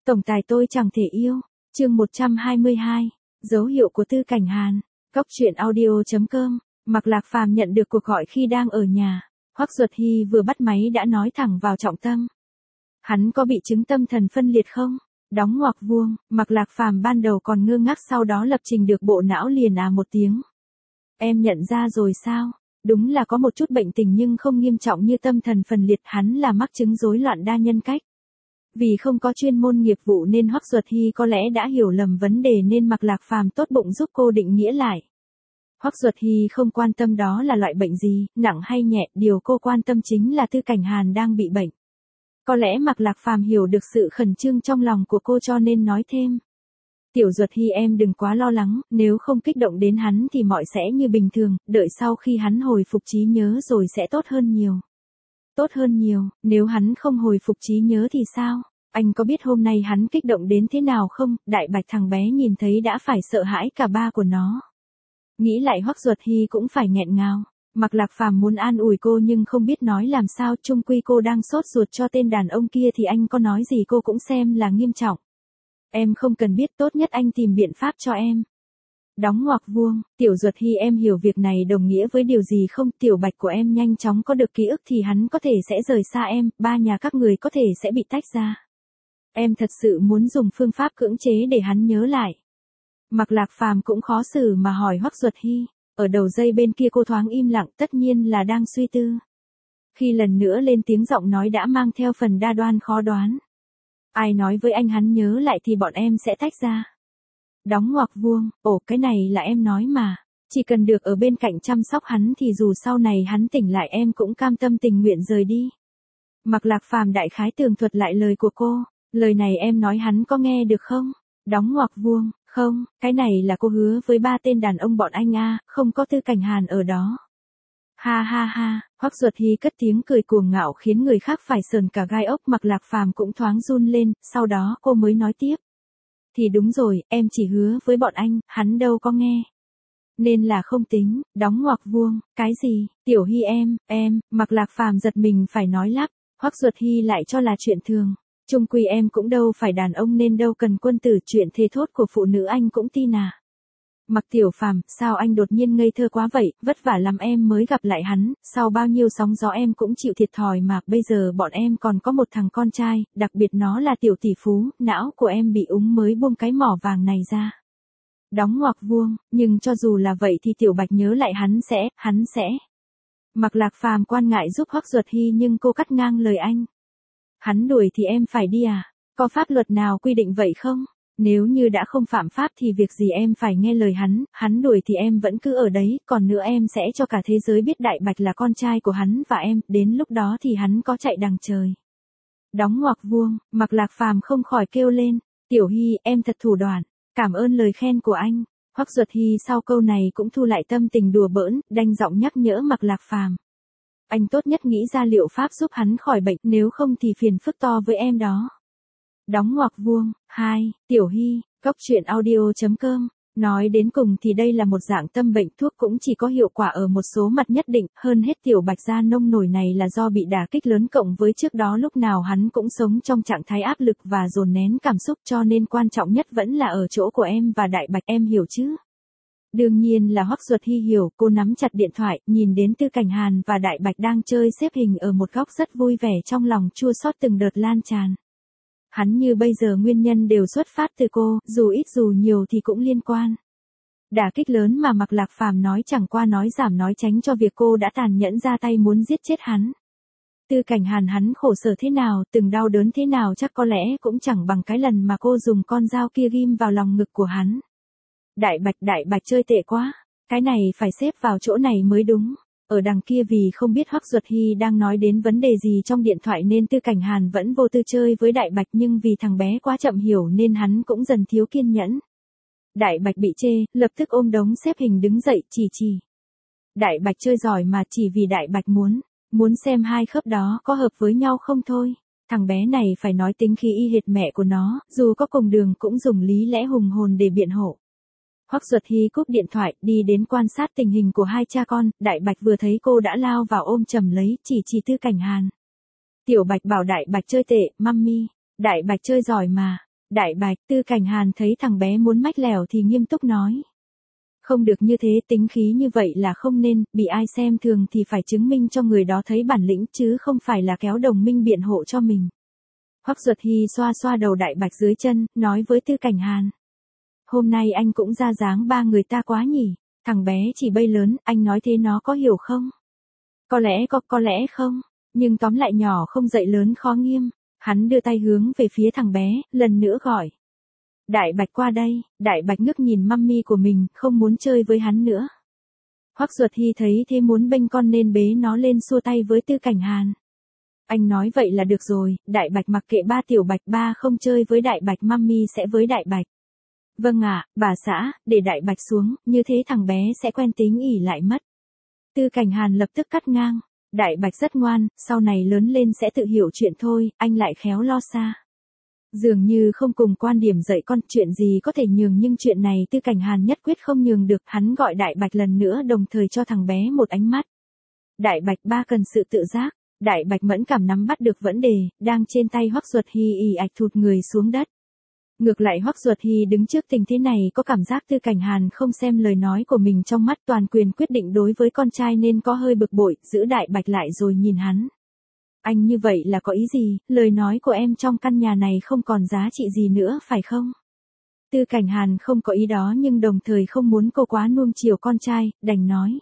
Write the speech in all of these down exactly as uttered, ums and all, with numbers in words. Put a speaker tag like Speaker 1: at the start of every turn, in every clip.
Speaker 1: Tổng tài tôi chẳng thể yêu. Chương một trăm hai mươi hai. Dấu hiệu của Tư Cảnh Hàn. Cóc truyện audio chấm com. Mạc Lạc Phàm nhận được cuộc gọi khi đang ở nhà. Hoắc Duật Hy vừa bắt máy đã nói thẳng vào trọng tâm. Hắn có bị chứng tâm thần phân liệt không? Đóng ngoặc vuông, Mạc Lạc Phàm ban đầu còn ngơ ngác, sau đó lập trình được bộ não liền à một tiếng. Em nhận ra rồi sao? Đúng là có một chút bệnh tình nhưng không nghiêm trọng như tâm thần phân liệt, hắn là mắc chứng rối loạn đa nhân cách. Vì không có chuyên môn nghiệp vụ nên Hoắc Duật Hy có lẽ đã hiểu lầm vấn đề nên Mạc Lạc Phàm tốt bụng giúp cô định nghĩa lại. Hoắc Duật Hy không quan tâm đó là loại bệnh gì, nặng hay nhẹ, điều cô quan tâm chính là Tư Cảnh Hàn đang bị bệnh. Có lẽ Mạc Lạc Phàm hiểu được sự khẩn trương trong lòng của cô cho nên nói thêm. Tiểu Duật Hy, em đừng quá lo lắng, nếu không kích động đến hắn thì mọi sẽ như bình thường, đợi sau khi hắn hồi phục trí nhớ rồi sẽ tốt hơn nhiều. Tốt hơn nhiều, nếu hắn không hồi phục trí nhớ thì sao? Anh có biết hôm nay hắn kích động đến thế nào không? Đại Bạch thằng bé nhìn thấy đã phải sợ hãi cả ba của nó. Nghĩ lại Hoắc Duật Hy cũng phải nghẹn ngào. Mạc Lạc Phàm muốn an ủi cô nhưng không biết nói làm sao, chung quy cô đang sốt ruột cho tên đàn ông kia thì anh có nói gì cô cũng xem là nghiêm trọng. Em không cần biết, tốt nhất anh tìm biện pháp cho em. Đóng ngoặc vuông, Tiểu Duật Hy, em hiểu việc này đồng nghĩa với điều gì không? Tiểu Bạch của em nhanh chóng có được ký ức thì hắn có thể sẽ rời xa em, ba nhà các người có thể sẽ bị tách ra. Em thật sự muốn dùng phương pháp cưỡng chế để hắn nhớ lại. Mạc Lạc Phàm cũng khó xử mà hỏi Hoắc Duật Hy. Ở đầu dây bên kia cô thoáng im lặng, tất nhiên là đang suy tư. Khi lần nữa lên tiếng, giọng nói đã mang theo phần đa đoan khó đoán. Ai nói với anh hắn nhớ lại thì bọn em sẽ tách ra. Đóng ngoặc vuông, ồ cái này là em nói mà. Chỉ cần được ở bên cạnh chăm sóc hắn thì dù sau này hắn tỉnh lại em cũng cam tâm tình nguyện rời đi. Mạc Lạc Phàm đại khái tường thuật lại lời của cô. Lời này em nói hắn có nghe được không? Đóng ngoặc vuông, không, cái này là cô hứa với ba tên đàn ông bọn anh a, không có Tư Cảnh Hàn ở đó. Ha ha ha, Hoắc Duật Hy cất tiếng cười cuồng ngạo khiến người khác phải sờn cả gai ốc. Mạc Lạc Phàm cũng thoáng run lên, sau đó cô mới nói tiếp. Thì đúng rồi, em chỉ hứa với bọn anh, hắn đâu có nghe. Nên là không tính. Đóng ngoặc vuông, cái gì? Tiểu Hy em, em, Mạc Lạc Phàm giật mình phải nói lắp. Hoắc Duật Hy lại cho là chuyện thường. Chung quy em cũng đâu phải đàn ông nên đâu cần quân tử, chuyện thề thốt của phụ nữ anh cũng tin à. Mặc Tiểu Phàm, sao anh đột nhiên ngây thơ quá vậy, vất vả lắm em mới gặp lại hắn, sau bao nhiêu sóng gió em cũng chịu thiệt thòi mà, bây giờ bọn em còn có một thằng con trai, đặc biệt nó là tiểu tỷ phú, não của em bị úng mới buông cái mỏ vàng này ra. Đóng ngoặc vuông, nhưng cho dù là vậy thì Tiểu Bạch nhớ lại hắn sẽ, hắn sẽ. Mạc Lạc Phàm quan ngại giúp Hoắc Duật Hy nhưng cô cắt ngang lời anh. Hắn đuổi thì em phải đi à? Có pháp luật nào quy định vậy không? Nếu như đã không phạm pháp thì việc gì em phải nghe lời hắn, hắn đuổi thì em vẫn cứ ở đấy, còn nữa em sẽ cho cả thế giới biết Đại Bạch là con trai của hắn và em, đến lúc đó thì hắn có chạy đằng trời. Đóng ngoặc vuông, Mạc Lạc Phàm không khỏi kêu lên, Tiểu Hy, em thật thủ đoạn, cảm ơn lời khen của anh. Hoắc Duật Hy sau câu này cũng thu lại tâm tình đùa bỡn, đanh giọng nhắc nhở Mạc Lạc Phàm. Anh tốt nhất nghĩ ra liệu pháp giúp hắn khỏi bệnh, nếu không thì phiền phức to với em đó. Đóng ngoặc vuông, hai, Tiểu Hy, cóc truyện audio chấm com. Nói đến cùng thì đây là một dạng tâm bệnh, thuốc cũng chỉ có hiệu quả ở một số mặt nhất định, hơn hết Tiểu Bạch da nông nổi này là do bị đả kích lớn cộng với trước đó lúc nào hắn cũng sống trong trạng thái áp lực và dồn nén cảm xúc, cho nên quan trọng nhất vẫn là ở chỗ của em và Đại Bạch, em hiểu chứ? Đương nhiên là Hoắc Duật Hy hiểu, cô nắm chặt điện thoại, nhìn đến Tư Cảnh Hàn và Đại Bạch đang chơi xếp hình ở một góc rất vui vẻ, trong lòng chua xót từng đợt lan tràn. Hắn như bây giờ nguyên nhân đều xuất phát từ cô, dù ít dù nhiều thì cũng liên quan. Đả kích lớn mà Mạc Lạc Phàm nói chẳng qua nói giảm nói tránh cho việc cô đã tàn nhẫn ra tay muốn giết chết hắn. Tư Cảnh Hàn hắn khổ sở thế nào, từng đau đớn thế nào chắc có lẽ cũng chẳng bằng cái lần mà cô dùng con dao kia ghim vào lòng ngực của hắn. Đại Bạch, Đại Bạch chơi tệ quá. Cái này phải xếp vào chỗ này mới đúng. Ở đằng kia vì không biết Hoắc Duật Hy đang nói đến vấn đề gì trong điện thoại nên Tư Cảnh Hàn vẫn vô tư chơi với Đại Bạch, nhưng vì thằng bé quá chậm hiểu nên hắn cũng dần thiếu kiên nhẫn. Đại Bạch bị chê, lập tức ôm đống xếp hình đứng dậy, chỉ chỉ. Đại Bạch chơi giỏi mà, chỉ vì Đại Bạch muốn, muốn xem hai khớp đó có hợp với nhau không thôi. Thằng bé này phải nói tính khí y hệt mẹ của nó, dù có cùng đường cũng dùng lý lẽ hùng hồn để biện hộ. Hoắc Duật Hy cúp điện thoại, đi đến quan sát tình hình của hai cha con, Đại Bạch vừa thấy cô đã lao vào ôm chầm lấy, chỉ chỉ Tư Cảnh Hàn. Tiểu Bạch bảo Đại Bạch chơi tệ, mummy, Đại Bạch chơi giỏi mà. Đại Bạch, Tư Cảnh Hàn thấy thằng bé muốn mách lèo thì nghiêm túc nói. Không được như thế, tính khí như vậy là không nên, bị ai xem thường thì phải chứng minh cho người đó thấy bản lĩnh chứ không phải là kéo đồng minh biện hộ cho mình. Hoắc Duật Hy xoa xoa đầu Đại Bạch dưới chân, nói với Tư Cảnh Hàn. Hôm nay anh cũng ra dáng ba người ta quá nhỉ, thằng bé chỉ bay lớn, anh nói thế nó có hiểu không? Có lẽ có, có lẽ không, nhưng tóm lại nhỏ không dậy lớn khó nghiêm. Hắn đưa tay hướng về phía thằng bé, lần nữa gọi. Đại Bạch qua đây, Đại Bạch ngước nhìn mummy của mình, không muốn chơi với hắn nữa. Hoắc Duật Hy thấy thế muốn bênh con nên bế nó lên xua tay với Tư Cảnh Hàn. Anh nói vậy là được rồi, Đại Bạch mặc kệ ba tiểu Bạch, ba không chơi với Đại Bạch, mummy sẽ với Đại Bạch. Vâng ạ, bà xã, để Đại Bạch xuống, như thế thằng bé sẽ quen tính ỉ lại mất. Tư Cảnh Hàn lập tức cắt ngang. Đại Bạch rất ngoan, sau này lớn lên sẽ tự hiểu chuyện thôi, anh lại khéo lo xa. Dường như không cùng quan điểm dạy con, chuyện gì có thể nhường nhưng chuyện này Tư Cảnh Hàn nhất quyết không nhường được, hắn gọi Đại Bạch lần nữa đồng thời cho thằng bé một ánh mắt. Đại Bạch, ba cần sự tự giác. Đại Bạch mẫn cảm nắm bắt được vấn đề, đang trên tay Hoắc Duật Hy ì ạch thụt người xuống đất. Ngược lại Hoắc Duật Hy đứng trước tình thế này có cảm giác Tư Cảnh Hàn không xem lời nói của mình trong mắt, toàn quyền quyết định đối với con trai nên có hơi bực bội, giữ Đại Bạch lại rồi nhìn hắn. Anh như vậy là có ý gì, lời nói của em trong căn nhà này không còn giá trị gì nữa phải không? Tư Cảnh Hàn không có ý đó nhưng đồng thời không muốn cô quá nuông chiều con trai, đành nói.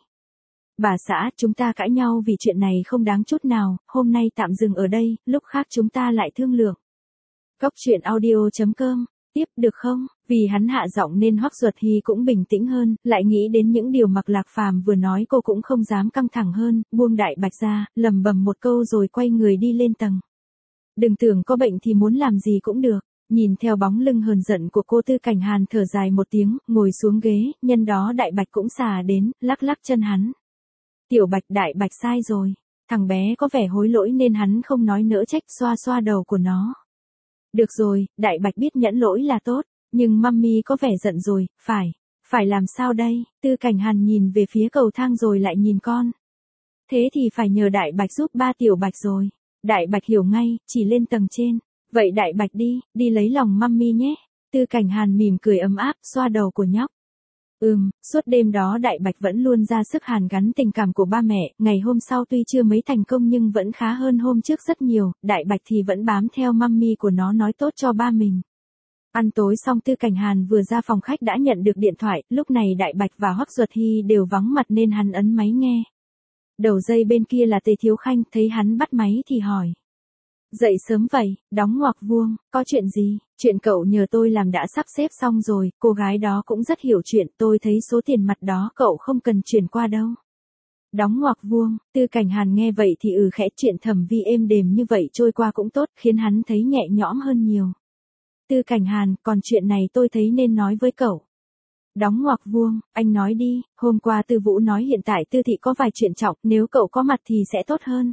Speaker 1: Bà xã, chúng ta cãi nhau vì chuyện này không đáng chút nào, hôm nay tạm dừng ở đây, lúc khác chúng ta lại thương lượng. Góc truyện audio chấm com, tiếp được không? Vì hắn hạ giọng nên Hoắc Duật Hy cũng bình tĩnh hơn, lại nghĩ đến những điều Mạc Lạc Phàm vừa nói cô cũng không dám căng thẳng hơn, buông Đại Bạch ra, lẩm bẩm một câu rồi quay người đi lên tầng. Đừng tưởng có bệnh thì muốn làm gì cũng được. Nhìn theo bóng lưng hờn giận của cô, Tư Cảnh Hàn thở dài một tiếng, ngồi xuống ghế, nhân đó Đại Bạch cũng xà đến, lắc lắc chân hắn. Tiểu Bạch, Đại Bạch sai rồi. Thằng bé có vẻ hối lỗi nên hắn không nói nỡ trách, xoa xoa đầu của nó. Được rồi, Đại Bạch biết nhẫn lỗi là tốt, nhưng mummy có vẻ giận rồi, phải, phải làm sao đây? Tư Cảnh Hàn nhìn về phía cầu thang rồi lại nhìn con. Thế thì phải nhờ Đại Bạch giúp ba tiểu Bạch rồi. Đại Bạch hiểu ngay, chỉ lên tầng trên. Vậy Đại Bạch đi, đi lấy lòng mummy nhé. Tư Cảnh Hàn mỉm cười ấm áp, xoa đầu của nhóc. Ừm, suốt đêm đó Đại Bạch vẫn luôn ra sức hàn gắn tình cảm của ba mẹ, ngày hôm sau tuy chưa mấy thành công nhưng vẫn khá hơn hôm trước rất nhiều, Đại Bạch thì vẫn bám theo mummy của nó nói tốt cho ba mình. Ăn tối xong Tư Cảnh Hàn vừa ra phòng khách đã nhận được điện thoại, lúc này Đại Bạch và Hoắc Duật Hy đều vắng mặt nên hắn ấn máy nghe. Đầu dây bên kia là Tề Thiếu Khanh, thấy hắn bắt máy thì hỏi. Dậy sớm vậy, đóng ngoặc vuông, có chuyện gì? Chuyện cậu nhờ tôi làm đã sắp xếp xong rồi, cô gái đó cũng rất hiểu chuyện, tôi thấy số tiền mặt đó cậu không cần chuyển qua đâu. Đóng ngoặc vuông, Tư Cảnh Hàn nghe vậy thì ừ khẽ, chuyện thẩm vi êm đềm như vậy trôi qua cũng tốt, khiến hắn thấy nhẹ nhõm hơn nhiều. Tư Cảnh Hàn, còn chuyện này tôi thấy nên nói với cậu. Đóng ngoặc vuông, anh nói đi, hôm qua Tư Vũ nói hiện tại Tư Thị có vài chuyện trọng, nếu cậu có mặt thì sẽ tốt hơn.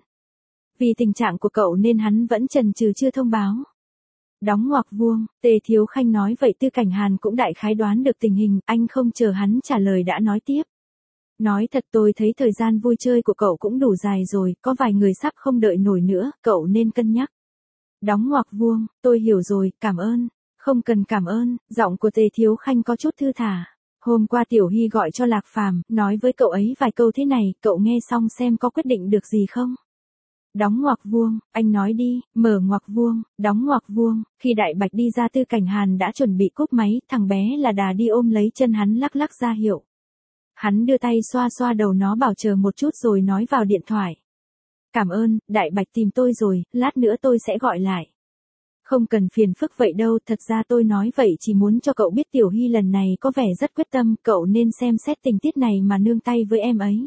Speaker 1: Vì tình trạng của cậu nên hắn vẫn chần chừ chưa thông báo. Đóng ngoặc vuông, Tề Thiếu Khanh nói vậy Tư Cảnh Hàn cũng đại khái đoán được tình hình, anh không chờ hắn trả lời đã nói tiếp. Nói thật tôi thấy thời gian vui chơi của cậu cũng đủ dài rồi, có vài người sắp không đợi nổi nữa, cậu nên cân nhắc. Đóng ngoặc vuông, tôi hiểu rồi, cảm ơn. Không cần cảm ơn, giọng của Tề Thiếu Khanh có chút thư thả. Hôm qua Tiểu Hy gọi cho Lạc Phàm, nói với cậu ấy vài câu thế này, cậu nghe xong xem có quyết định được gì không? Đóng ngoặc vuông, anh nói đi, mở ngoặc vuông, đóng ngoặc vuông, khi Đại Bạch đi ra Tư Cảnh Hàn đã chuẩn bị cúp máy, thằng bé là đà đi ôm lấy chân hắn lắc lắc ra hiệu. Hắn đưa tay xoa xoa đầu nó bảo chờ một chút rồi nói vào điện thoại. Cảm ơn, Đại Bạch tìm tôi rồi, lát nữa tôi sẽ gọi lại. Không cần phiền phức vậy đâu, thật ra tôi nói vậy chỉ muốn cho cậu biết Tiểu Hy lần này có vẻ rất quyết tâm, cậu nên xem xét tình tiết này mà nương tay với em ấy.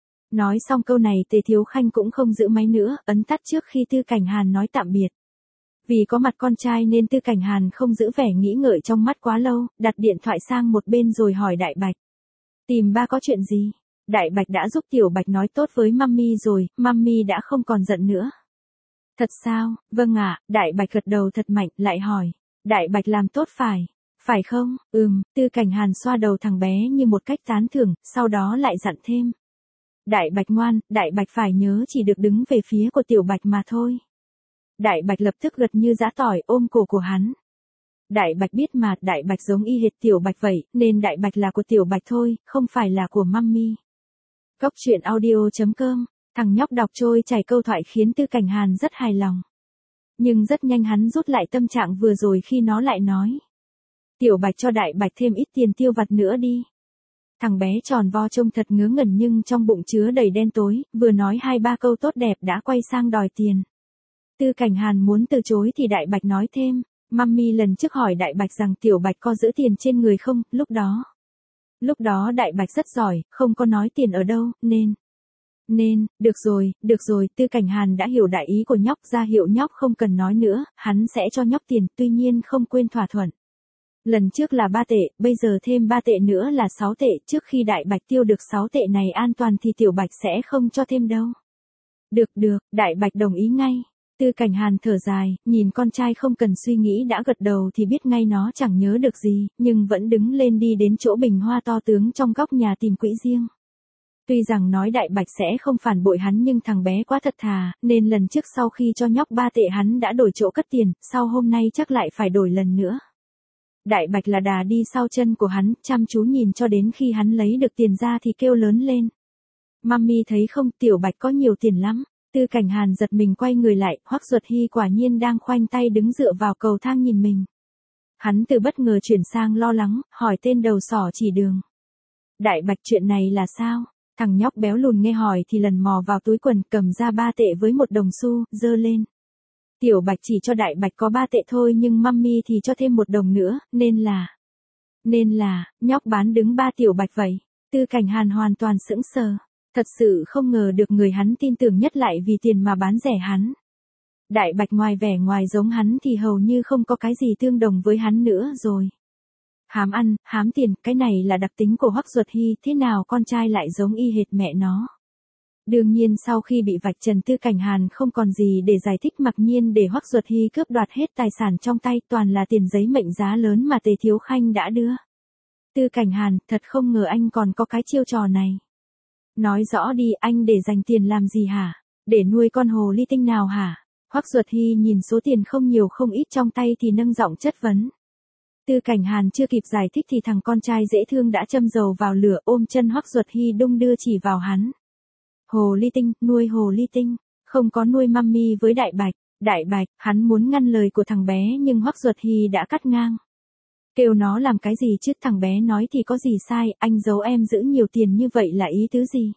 Speaker 1: Nói xong câu này Tề Thiếu Khanh cũng không giữ máy nữa, ấn tắt trước khi Tư Cảnh Hàn nói tạm biệt. Vì có mặt con trai nên Tư Cảnh Hàn không giữ vẻ nghĩ ngợi trong mắt quá lâu, đặt điện thoại sang một bên rồi hỏi Đại Bạch. Tìm ba có chuyện gì? Đại Bạch đã giúp Tiểu Bạch nói tốt với mummy rồi, mummy đã không còn giận nữa. Thật sao? Vâng ạ, Đại Bạch gật đầu thật mạnh, lại hỏi. Đại Bạch làm tốt phải? Phải không? Ừm, Tư Cảnh Hàn xoa đầu thằng bé như một cách tán thưởng, sau đó lại dặn thêm. Đại Bạch ngoan, Đại Bạch phải nhớ chỉ được đứng về phía của Tiểu Bạch mà thôi. Đại Bạch lập tức gật như giã tỏi ôm cổ của hắn. Đại Bạch biết mà, Đại Bạch giống y hệt Tiểu Bạch vậy, nên Đại Bạch là của Tiểu Bạch thôi, không phải là của Mummy. Cốc truyện audio chấm com, thằng nhóc đọc trôi chảy câu thoại khiến Tư Cảnh Hàn rất hài lòng. Nhưng rất nhanh hắn rút lại tâm trạng vừa rồi khi nó lại nói. Tiểu Bạch cho Đại Bạch thêm ít tiền tiêu vặt nữa đi. Thằng bé tròn vo trông thật ngớ ngẩn nhưng trong bụng chứa đầy đen tối, vừa nói hai ba câu tốt đẹp đã quay sang đòi tiền. Tư Cảnh Hàn muốn từ chối thì Đại Bạch nói thêm, Mummy lần trước hỏi Đại Bạch rằng Tiểu Bạch có giữ tiền trên người không, lúc đó. Lúc đó Đại Bạch rất giỏi, không có nói tiền ở đâu, nên. Nên, được rồi, được rồi, Tư Cảnh Hàn đã hiểu đại ý của nhóc, ra hiệu nhóc không cần nói nữa, hắn sẽ cho nhóc tiền, tuy nhiên không quên thỏa thuận. Lần trước là ba tệ, bây giờ thêm ba tệ nữa là sáu tệ, trước khi Đại Bạch tiêu được sáu tệ này an toàn thì Tiểu Bạch sẽ không cho thêm đâu. Được được, Đại Bạch đồng ý ngay. Tư Cảnh Hàn thở dài, nhìn con trai không cần suy nghĩ đã gật đầu thì biết ngay nó chẳng nhớ được gì, nhưng vẫn đứng lên đi đến chỗ bình hoa to tướng trong góc nhà tìm quỹ riêng. Tuy rằng nói Đại Bạch sẽ không phản bội hắn nhưng thằng bé quá thật thà, nên lần trước sau khi cho nhóc ba tệ hắn đã đổi chỗ cất tiền, sau hôm nay chắc lại phải đổi lần nữa. Đại Bạch là đà đi sau chân của hắn, chăm chú nhìn cho đến khi hắn lấy được tiền ra thì kêu lớn lên. Mummy thấy không, Tiểu Bạch có nhiều tiền lắm. Tư Cảnh Hàn giật mình quay người lại, Hoắc Duật Hy quả nhiên đang khoanh tay đứng dựa vào cầu thang nhìn mình. Hắn từ bất ngờ chuyển sang lo lắng, hỏi tên đầu sỏ chỉ đường. Đại Bạch chuyện này là sao? Thằng nhóc béo lùn nghe hỏi thì lần mò vào túi quần cầm ra ba tệ với một đồng xu, giơ lên. Tiểu Bạch chỉ cho Đại Bạch có ba tệ thôi nhưng Mummy thì cho thêm một đồng nữa, nên là... Nên là, nhóc bán đứng ba Tiểu Bạch vậy. Tư Cảnh Hàn hoàn toàn sững sờ. Thật sự không ngờ được người hắn tin tưởng nhất lại vì tiền mà bán rẻ hắn. Đại Bạch ngoài vẻ ngoài giống hắn thì hầu như không có cái gì tương đồng với hắn nữa rồi. Hám ăn, hám tiền, cái này là đặc tính của Hoắc Duật Hy, thế nào con trai lại giống y hệt mẹ nó. Đương nhiên sau khi bị vạch trần Tư Cảnh Hàn không còn gì để giải thích, mặc nhiên để Hoắc Duật Hy cướp đoạt hết tài sản trong tay, toàn là tiền giấy mệnh giá lớn mà Tề Thiếu Khanh đã đưa. Tư Cảnh Hàn, thật không ngờ anh còn có cái chiêu trò này. Nói rõ đi, anh để dành tiền làm gì hả? Để nuôi con hồ ly tinh nào hả? Hoắc Duật Hy nhìn số tiền không nhiều không ít trong tay thì nâng giọng chất vấn. Tư Cảnh Hàn chưa kịp giải thích thì thằng con trai dễ thương đã châm dầu vào lửa, ôm chân Hoắc Duật Hy đung đưa chỉ vào hắn. Hồ ly tinh, nuôi hồ ly tinh, không có nuôi Mummy với Đại Bạch. Đại Bạch, hắn muốn ngăn lời của thằng bé nhưng Hoắc Duật Hy đã cắt ngang. Kêu nó làm cái gì chứ, thằng bé nói thì có gì sai, anh giấu em giữ nhiều tiền như vậy là ý tứ gì?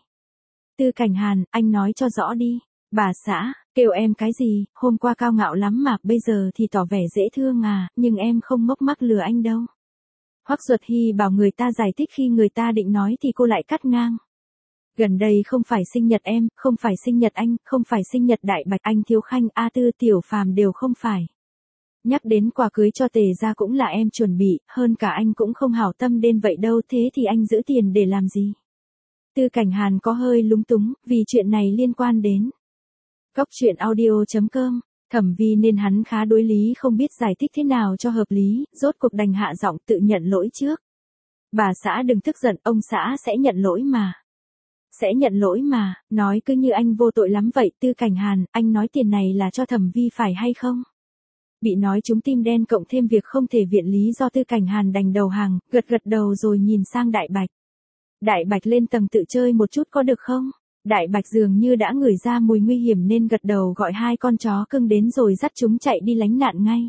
Speaker 1: Tư Cảnh Hàn, anh nói cho rõ đi. Bà xã, kêu em cái gì, hôm qua cao ngạo lắm mà, bây giờ thì tỏ vẻ dễ thương à, nhưng em không ngốc mắc lừa anh đâu. Hoắc Duật Hy bảo người ta giải thích, khi người ta định nói thì cô lại cắt ngang. Gần đây không phải sinh nhật em, không phải sinh nhật anh, không phải sinh nhật Đại Bạch, anh Thiếu Khanh, A Tư, Tiểu Phàm đều không phải. Nhắc đến quà cưới cho Tề gia cũng là em chuẩn bị, hơn cả anh cũng không hảo tâm đến vậy đâu, thế thì anh giữ tiền để làm gì? Tư Cảnh Hàn có hơi lúng túng, vì chuyện này liên quan đến cốc truyện audio chấm com, Thẩm Vi nên hắn khá đối lý, không biết giải thích thế nào cho hợp lý, rốt cuộc đành hạ giọng tự nhận lỗi trước. Bà xã đừng tức giận, ông xã sẽ nhận lỗi mà. Sẽ nhận lỗi mà, nói cứ như anh vô tội lắm vậy. Tư Cảnh Hàn, anh nói tiền này là cho Thẩm Vi phải hay không? Bị nói trúng tim đen cộng thêm việc không thể viện lý do, Tư Cảnh Hàn đành đầu hàng, gật gật đầu rồi nhìn sang Đại Bạch. Đại Bạch lên tầng tự chơi một chút có được không? Đại Bạch dường như đã ngửi ra mùi nguy hiểm nên gật đầu, gọi hai con chó cưng đến rồi dắt chúng chạy đi lánh nạn ngay.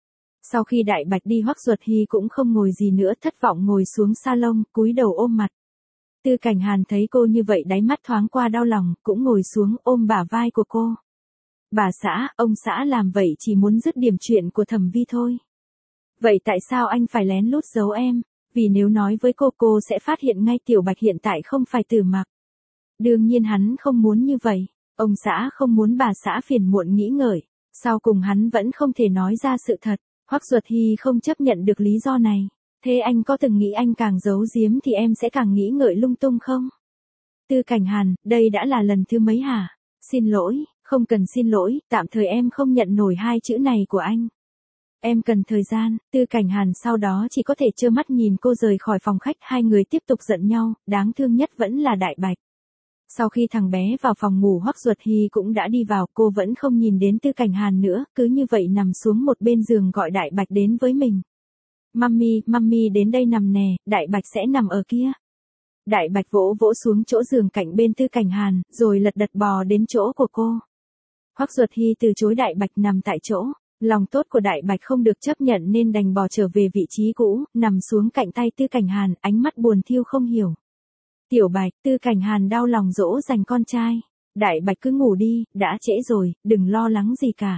Speaker 1: Sau khi Đại Bạch đi, Hoắc Duật Hy cũng không ngồi gì nữa, thất vọng ngồi xuống salon, cúi đầu ôm mặt. Tư Cảnh Hàn thấy cô như vậy đáy mắt thoáng qua đau lòng, cũng ngồi xuống ôm bả vai của cô. Bà xã, ông xã làm vậy chỉ muốn dứt điểm chuyện của Thẩm Vi thôi. Vậy tại sao anh phải lén lút giấu em? Vì nếu nói với cô, cô sẽ phát hiện ngay Tiểu Bạch hiện tại không phải Tử Mặc. Đương nhiên hắn không muốn như vậy. Ông xã không muốn bà xã phiền muộn nghĩ ngợi. Sau cùng hắn vẫn không thể nói ra sự thật. Hoắc Duật Hy không chấp nhận được lý do này. Thế anh có từng nghĩ anh càng giấu giếm thì em sẽ càng nghĩ ngợi lung tung không? Tư Cảnh Hàn, đây đã là lần thứ mấy hả? Xin lỗi, không cần xin lỗi, tạm thời em không nhận nổi hai chữ này của anh. Em cần thời gian. Tư Cảnh Hàn sau đó chỉ có thể trơ mắt nhìn cô rời khỏi phòng khách, hai người tiếp tục giận nhau, đáng thương nhất vẫn là Đại Bạch. Sau khi thằng bé vào phòng ngủ, Hoắc Duật Hy cũng đã đi vào, cô vẫn không nhìn đến Tư Cảnh Hàn nữa, cứ như vậy nằm xuống một bên giường gọi Đại Bạch đến với mình. Mummy, mummy đến đây nằm nè, Đại Bạch sẽ nằm ở kia. Đại Bạch vỗ vỗ xuống chỗ giường cạnh bên Tư Cảnh Hàn, rồi lật đật bò đến chỗ của cô. Hoắc Duật Hy từ chối Đại Bạch nằm tại chỗ. Lòng tốt của Đại Bạch không được chấp nhận nên đành bò trở về vị trí cũ, nằm xuống cạnh tay Tư Cảnh Hàn, ánh mắt buồn thiêu không hiểu. Tiểu Bạch, Tư Cảnh Hàn đau lòng dỗ dành con trai. Đại Bạch cứ ngủ đi, đã trễ rồi, đừng lo lắng gì cả.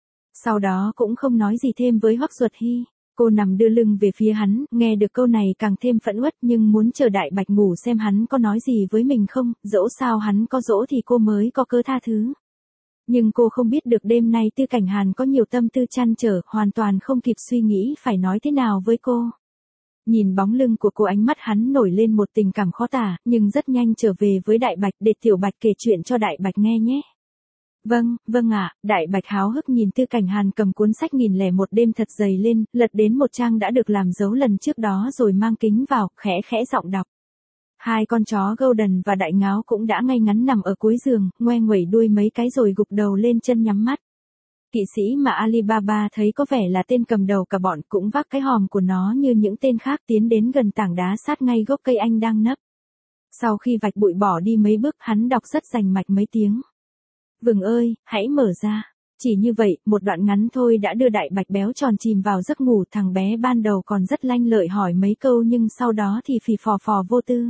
Speaker 1: Sau đó cũng không nói gì thêm với Hoắc Duật Hy. Cô nằm đưa lưng về phía hắn, nghe được câu này càng thêm phẫn uất nhưng muốn chờ Đại Bạch ngủ xem hắn có nói gì với mình không, dẫu sao hắn có dỗ thì cô mới có cớ tha thứ. Nhưng cô không biết được đêm nay Tư Cảnh Hàn có nhiều tâm tư trăn trở, hoàn toàn không kịp suy nghĩ phải nói thế nào với cô. Nhìn bóng lưng của cô, ánh mắt hắn nổi lên một tình cảm khó tả, nhưng rất nhanh trở về với Đại Bạch, để Tiểu Bạch kể chuyện cho Đại Bạch nghe nhé. Vâng, vâng ạ, Đại Bạch háo hức nhìn Tư Cảnh Hàn cầm cuốn sách nghìn lẻ một đêm thật dày lên, lật đến một trang đã được làm dấu lần trước đó rồi mang kính vào, khẽ khẽ giọng đọc. Hai con chó Golden và Đại Ngáo cũng đã ngay ngắn nằm ở cuối giường, ngoe nguẩy đuôi mấy cái rồi gục đầu lên chân nhắm mắt. Kỵ sĩ mà Alibaba thấy có vẻ là tên cầm đầu cả bọn cũng vác cái hòm của nó như những tên khác tiến đến gần tảng đá sát ngay gốc cây anh đang nấp. Sau khi vạch bụi bỏ đi mấy bước, hắn đọc rất rành mạch mấy tiếng. Vừng ơi, hãy mở ra. Chỉ như vậy, một đoạn ngắn thôi đã đưa Đại Bạch béo tròn chìm vào giấc ngủ. Thằng bé ban đầu còn rất lanh lợi hỏi mấy câu nhưng sau đó thì phì phò phò vô tư.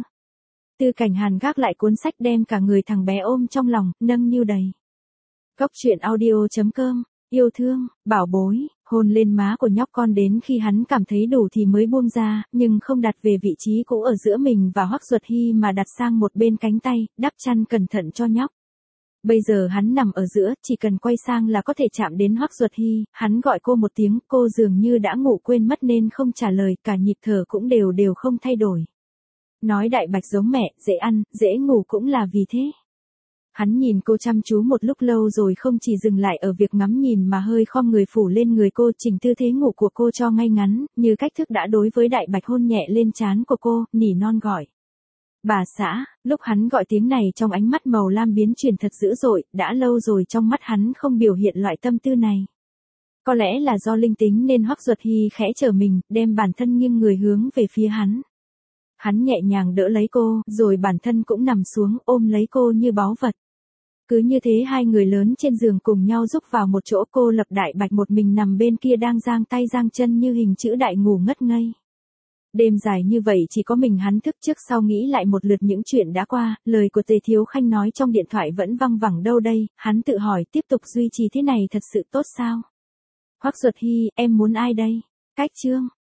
Speaker 1: Tư Cảnh Hàn gác lại cuốn sách đem cả người thằng bé ôm trong lòng, nâng niu đầy. Góc truyện audio chấm com, yêu thương, bảo bối, hôn lên má của nhóc con đến khi hắn cảm thấy đủ thì mới buông ra, nhưng không đặt về vị trí cũ ở giữa mình và Hoắc Duật Hy mà đặt sang một bên cánh tay, đắp chăn cẩn thận cho nhóc. Bây giờ hắn nằm ở giữa, chỉ cần quay sang là có thể chạm đến Hoắc Duật Hy, hắn gọi cô một tiếng, cô dường như đã ngủ quên mất nên không trả lời, cả nhịp thở cũng đều đều không thay đổi. Nói Đại Bạch giống mẹ, dễ ăn, dễ ngủ cũng là vì thế. Hắn nhìn cô chăm chú một lúc lâu rồi không chỉ dừng lại ở việc ngắm nhìn mà hơi khom người phủ lên người cô, chỉnh tư thế ngủ của cô cho ngay ngắn, như cách thức đã đối với Đại Bạch, hôn nhẹ lên trán của cô, nỉ non gọi. Bà xã. Lúc hắn gọi tiếng này trong ánh mắt màu lam biến chuyển thật dữ dội, đã lâu rồi trong mắt hắn không biểu hiện loại tâm tư này. Có lẽ là do linh tính nên Hoắc Duật Hy khẽ trở mình, đem bản thân nghiêng người hướng về phía hắn. Hắn nhẹ nhàng đỡ lấy cô, rồi bản thân cũng nằm xuống ôm lấy cô như báu vật. Cứ như thế hai người lớn trên giường cùng nhau rúc vào một chỗ, cô Lập Đại Bạch một mình nằm bên kia đang giang tay giang chân như hình chữ đại ngủ ngất ngây. Đêm dài như vậy chỉ có mình hắn thức, trước sau nghĩ lại một lượt những chuyện đã qua, lời của Tề Thiếu Khanh nói trong điện thoại vẫn văng vẳng đâu đây, hắn tự hỏi tiếp tục duy trì thế này thật sự tốt sao? Hoắc Duật Hy, em muốn ai đây? Cách chương.